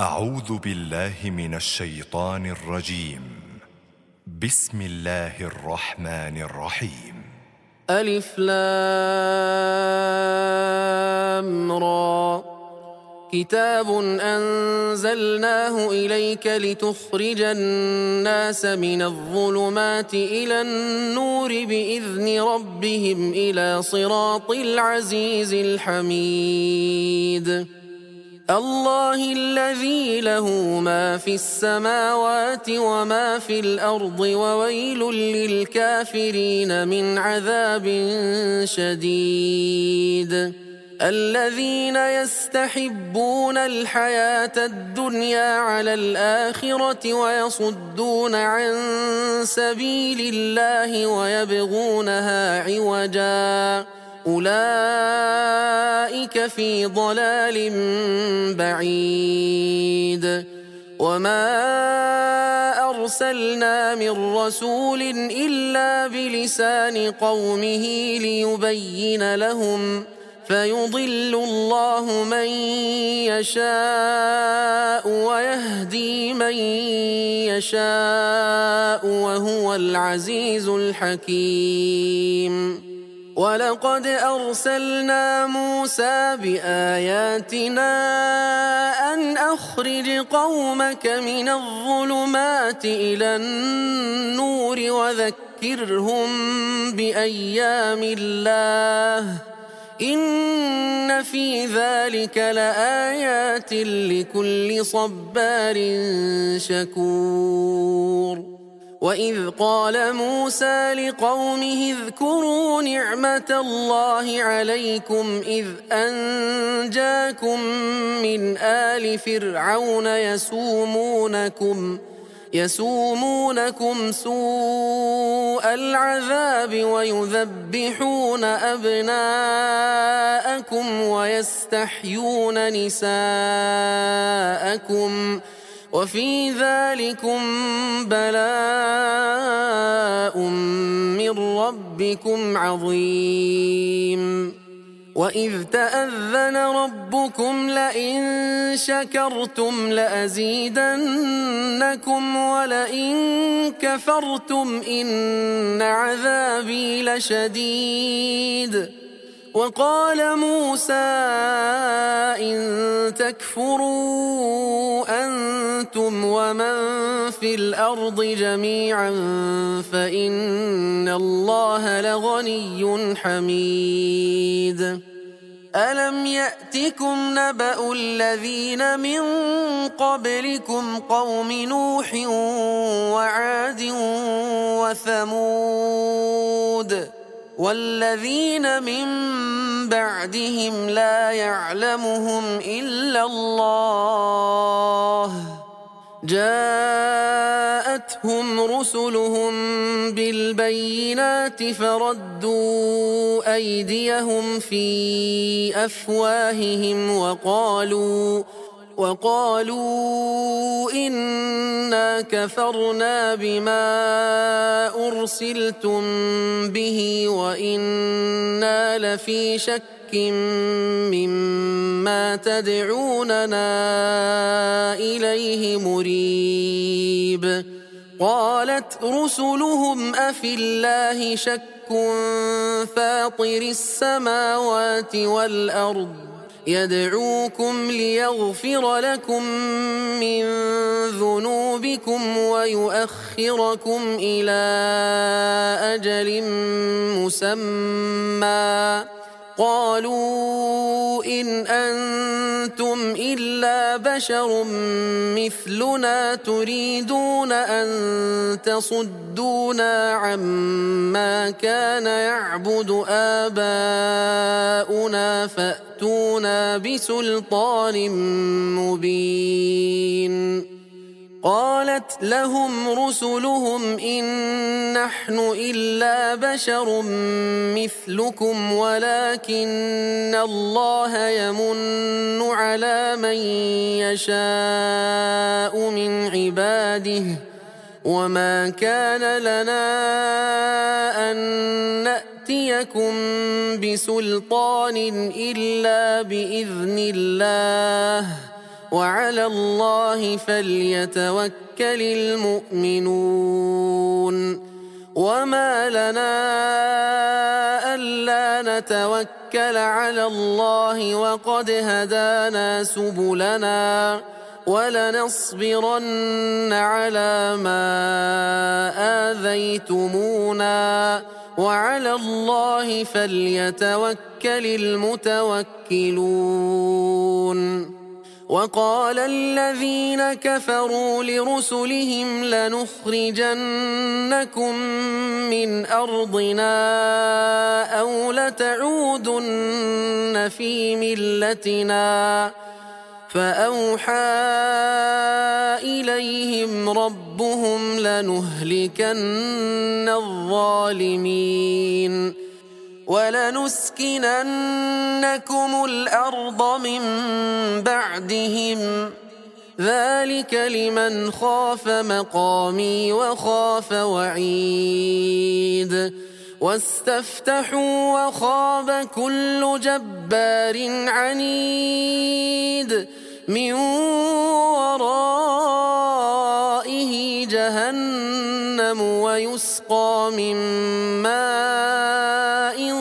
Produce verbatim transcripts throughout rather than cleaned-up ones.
أعوذ بالله من الشيطان الرجيم. بسم الله الرحمن الرحيم. ألف لام را كتاب أنزلناه إليك لتخرج الناس من الظلمات إلى النور بإذن ربهم إلى صراط العزيز الحميد. الله الذي له ما في السماوات وما في الأرض وويل للكافرين من عذاب شديد. الذين يستحبون الحياة الدنيا على الآخرة ويصدون عن سبيل الله ويبغونها عوجا أولئك في ضلال بعيد. وما أرسلنا من رسول إلا بلسان قومه ليبين لهم فيضل الله من يشاء ويهدي من يشاء وهو العزيز الحكيم. ولقد أرسلنا موسى بآياتنا أن أخرج قومك من الظلمات إلى النور وذكرهم بأيام الله إن في ذلك لآيات لكل صبار شكور. وإذ قال موسى لقومه اذكروا نعمة الله عليكم إذ أنجاكم من آل فرعون يسومونكم يسومونكم سوء العذاب ويذبحون أبناءكم ويستحيون نساءكم وفي ذلكم بلاء من ربكم عظيم. وإذ تأذن ربكم لئن شكرتم لأزيدنكم ولئن كفرتم إن عذابي لشديد. وقال موسى إن تكفروا أنتم ومن في الأرض جميعا فإن الله لغني حميد. ألم يأتكم نبأ الذين من قبلكم قوم نوح وعاد وثمود والذين من بعدهم لا يعلمهم إلا الله جاءتهم رسلهم بالبينات فردوا أيديهم في أفواههم وقالوا وقالوا إنا كفرنا بما أرسلتم به وإنا لفي شك مما تدعوننا إليه مريب. قالت رسلهم أفي الله شك فاطر السماوات والأرض يدعوكم ليغفر لكم من ذنوبكم ويؤخركم إلى أجل مسمى قالوا إن أنتم إلا بشر مثلنا تريدون أن تصدونا عما كان يعبد آباؤنا فأتونا بسلطان مبين. قالت لهم رسلهم إن نحن إلا بشر مثلكم ولكن الله يمن على من يشاء من عباده وما كان لنا أن نأتيكم بسلطان إلا بإذن الله وعلى الله فليتوكل المؤمنون وما لنا ألا نتوكل على الله وقد هدانا سبلنا ولنصبرن على ما آذيتمونا وعلى الله فليتوكل المتوكلون وقال الذين كفروا لرسلهم لنخرجنكم من أرضنا أو لتعودن في ملتنا فأوحى إليهم ربهم لنهلكن الظالمين ولنسكننكم الأرض من بعدهم ذلك لمن خاف مقامي وخاف وعيد واستفتحوا وخاب كل جبار عنيد من ورائه جهنم ويسقى من ماء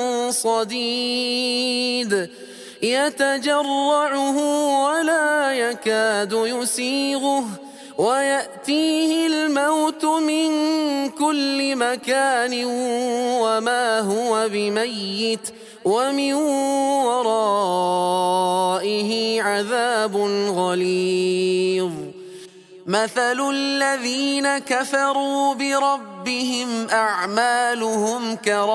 صديد يتجرعه ولا يكاد يسيغه ويأتيه الموت من كل مكان وما هو بميت ومن ورائه عذاب غليظ مثل الذين كفروا بربهم أعمالهم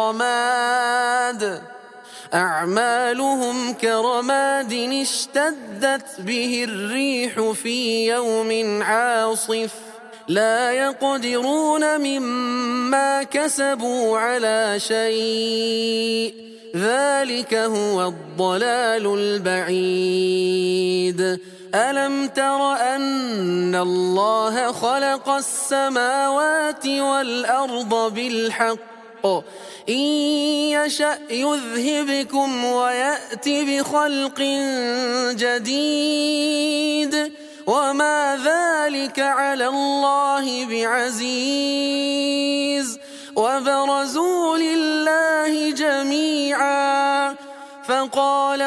كرماد أعمالهم كرماد اشتدت به الريح في يوم عاصف لا يقدرون مما كسبوا على شيء ذلك هو الضلال البعيد ألم تر أن الله خلق السماوات والأرض بالحق إن يشأ يذهبكم ويأت بخلق جديد وما ذلك على الله بعزيز وبرزوا لله جميعا فقال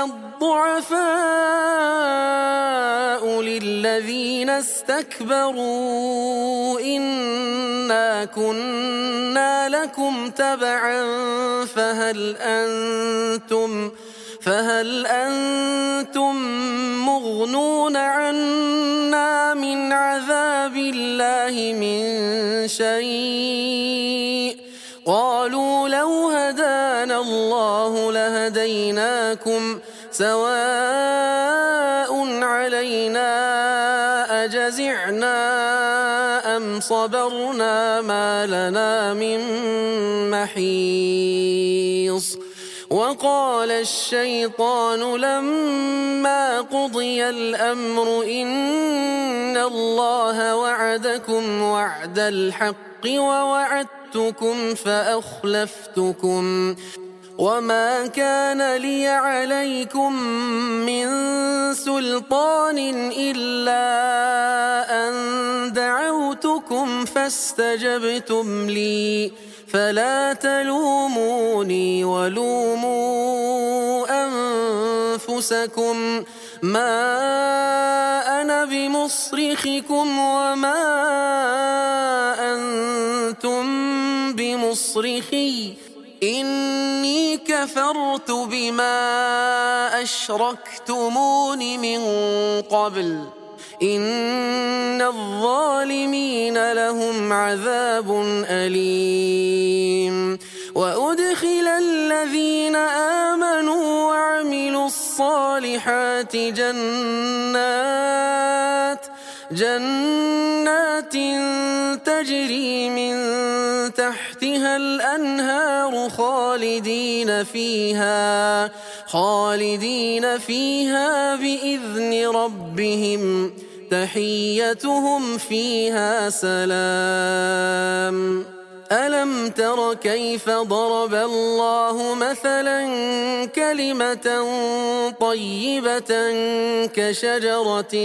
الضعفاء للذين استكبروا إنا كنا لكم تبعا فهل أنتم فهل أنتم مغنون عنا من عذاب الله من شيء قالوا لو هدانا الله لهديناكم سواء علينا أجزعنا أم صبرنا ما لنا من محيص وقال الشيطان لما قضي الأمر إن الله وعدكم وعد الحق ووعدتكم فأخلفتكم وما كان لي عليكم من سلطان إلا أن دعوتكم فاستجبتم لي فلا تلوموني ولوموا أنفسكم ما أنا بمصرخكم وما أنتم بمصرخي إني كفرت بما أشركتمون من قبل إن الظالمين لهم عذاب أليم وأدخل الذين آمنوا وعملوا الصالحات جنات جنات تجري من تحتها الأنهار خالدين فيها خالدين فيها بإذن ربهم تحيتهم فيها سلام ألم تر كيف ضرب الله مثلا كلمة طيبة كشجرة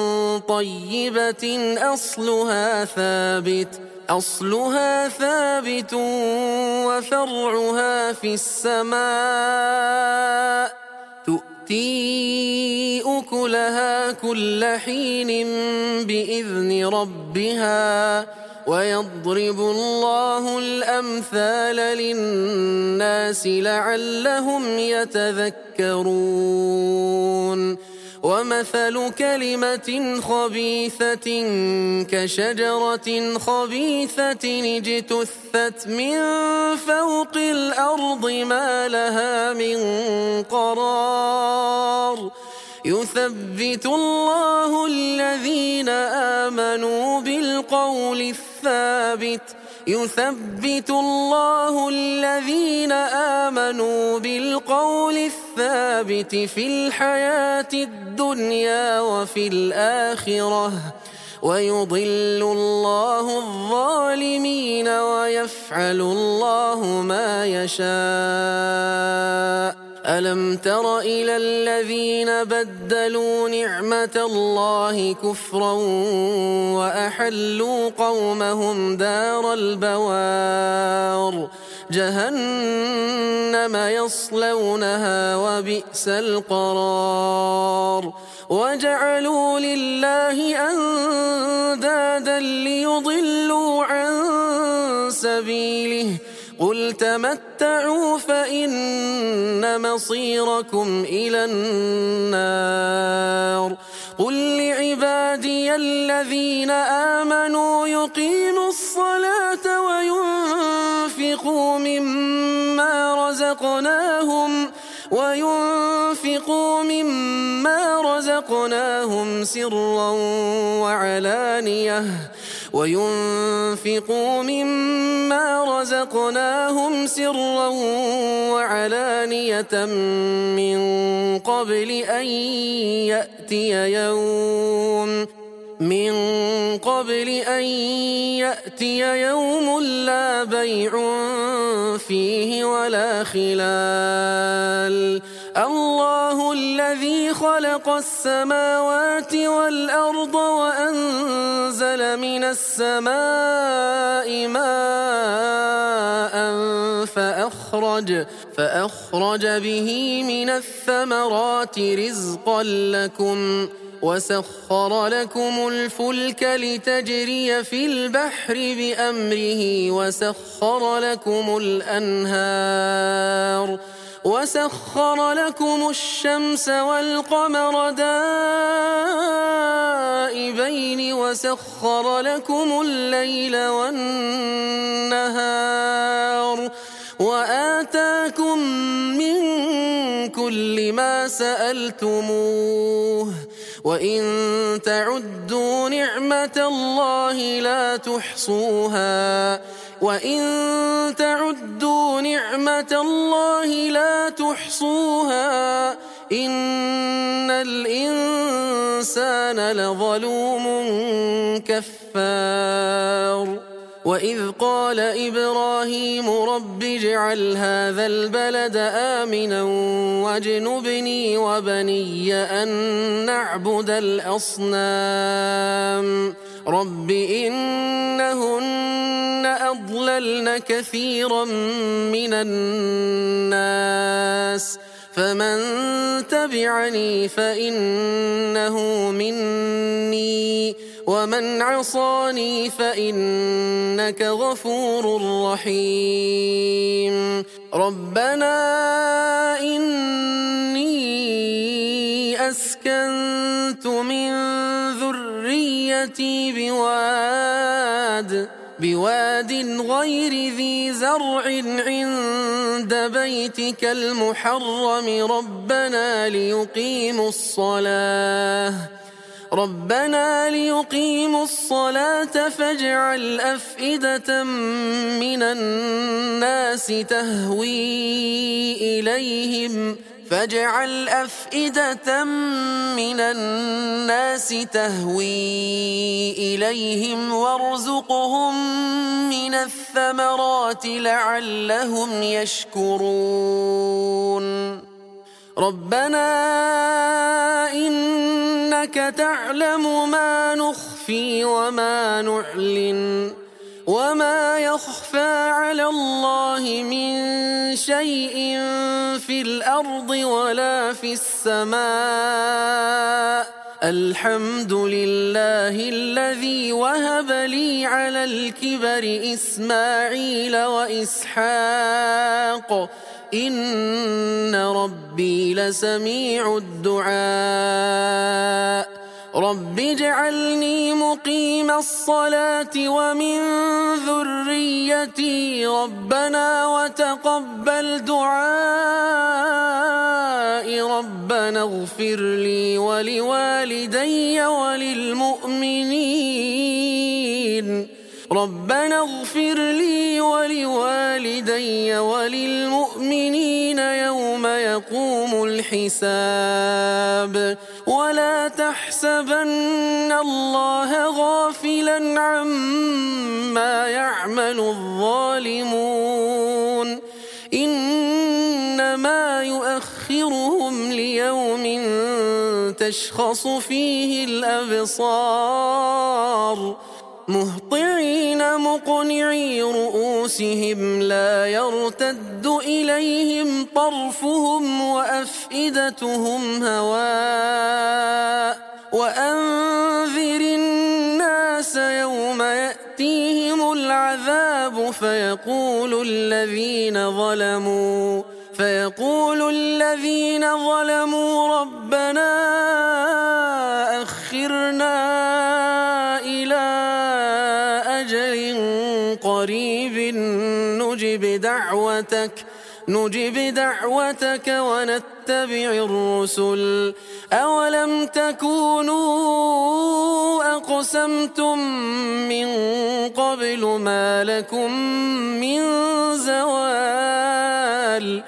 طيبة أصلها ثابت أصلها ثابت وفرعها في السماء تؤتي أكلها كل حين بإذن ربها ويضرب الله الأمثال للناس لعلهم يتذكرون ومثل كلمة خبيثة كشجرة خبيثة اجتثت من فوق الأرض ما لها من قرار يثبت الله الذين آمنوا بالقول الثابت يثبت الله الذين آمنوا بالقول الثابت في الحياة الدنيا وفي الآخرة ويضل الله الظالمين ويفعل الله ما يشاء ألم تر إلى الذين بدلوا نعمة الله كفرا وأحلوا قومهم دار البوار جهنم يصلونها وبئس القرار وجعلوا لله أندادا ليضلوا عن سبيله قل تمتعوا فإن مصيركم إلى النار قل لعبادي الذين آمنوا يقيموا الصلاة وينفقوا مما رزقناهم وينفقوا مما رزقناهم سرا وعلانية وينفقوا مما رزقناهم سرا وعلانية من قبل أن يأتي يوم من قبل أن يأتي يوم لا بيع فيه ولا خلال الله الذي خلق السماوات والأرض وأنزل من السماء ماء فأخرج فأخرج به من الثمرات رزقا لكم وسخر لكم الفلك لتجري في البحر بأمره وسخر لكم الأنهار وسخر لكم الشمس والقمر دائبين وسخر لكم الليل والنهار وآتاكم من كل ما سألتموه وإن تعدوا نعمة الله لا تحصوها وإن تعدوا نعمة الله لا تحصوها إن الإنسان لظلوم كفار وإذ قال إبراهيم رب اجعل هذا البلد آمنا واجنبني وبني أن نعبد الأصنام رب إنهن أضللن كثيرا من الناس فمن تبعني فإنه مني ومن عصاني فإنك غفور رحيم ربنا إني أسكنت من ذريتي بواد بواد غير ذي زرع عند بيتك المحرم ربنا ليقيموا الصلاة ربنا ليقيموا الصلاة فاجعل أفئدة من الناس تهوي إليهم فاجعل أفئدة من الناس تهوي إليهم وارزقهم من الثمرات لعلهم يشكرون ربنا إنك تعلم ما نخفي وما نعلن وما يخفى على الله من شيء في الأرض ولا في السماء الحمد لله الذي وهب لي على الكبر إسماعيل وإسحاق إن ربي لسميع الدعاء رب اجعلني مقيم الصلاة ومن ذريتي ربنا وتقبل دعائي ربنا اغفر لي ولوالدي وللمؤمنين ربنا اغفر لي ولوالدي وللمؤمنين يوم يقوم الحساب ولا تحسبن الله غافلا عما يعمل الظالمون إنما يؤخرهم ليوم تشخص فيه الأبصار مهطعين مقنعي رؤوسهم لا يرتد إليهم طرفهم وأفئدتهم هواء وأنذر الناس يوم يأتيهم العذاب فيقول الذين ظلموا فيقول الذين ظلموا ربنا أخرنا إلى قريب نجب دعوتك نجب دعوتك ونتبع الرسل أولم تكونوا أقسمتم من قبل ما لكم من زوال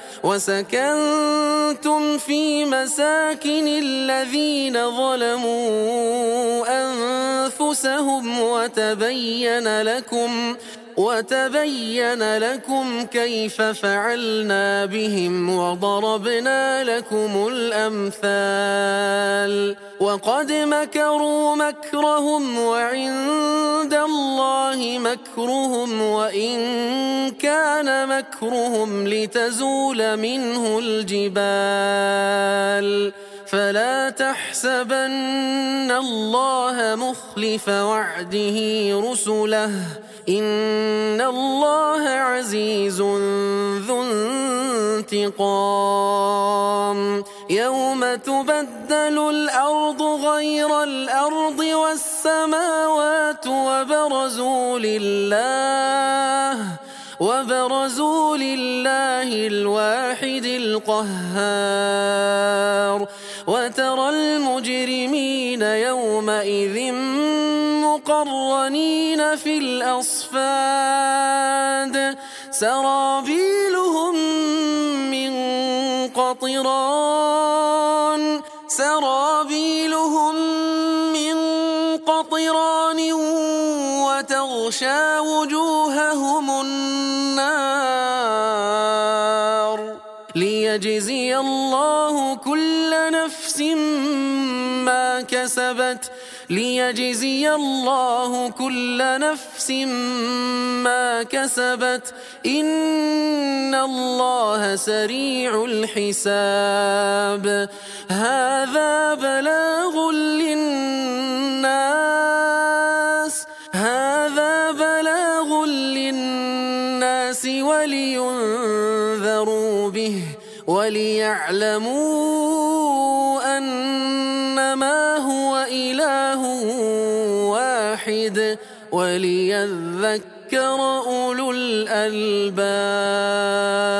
وسكنتم في مساكن الذين ظلموا أنفسهم وتبين لكم وتبين لكم كيف فعلنا بهم وضربنا لكم الأمثال وقد مكروا مكرهم وعند الله مكرهم وإن كان مكرهم لتزول منه الجبال فلا تحسبن الله مخلف وعده رسله إن الله عزيز ذو انتقام يوم تبدل الأرض غير الأرض والسماوات وبرزوا لله وبرزوا لله الواحد القهار وترى المجرمين يومئذ مقرنين في الأصفاد سرابيلهم من قطران سرابيلهم من قطران وتغشى وجوههم النار ليجزي الله كل نفس ما كسبت ليجزي الله كل نفس ما كسبت إن الله سريع الحساب هذا بلاغ للناس هذا بلاغ للناس ولينذروا به وليعلموا أنما هو إله واحد وليذكر أولو الألباب.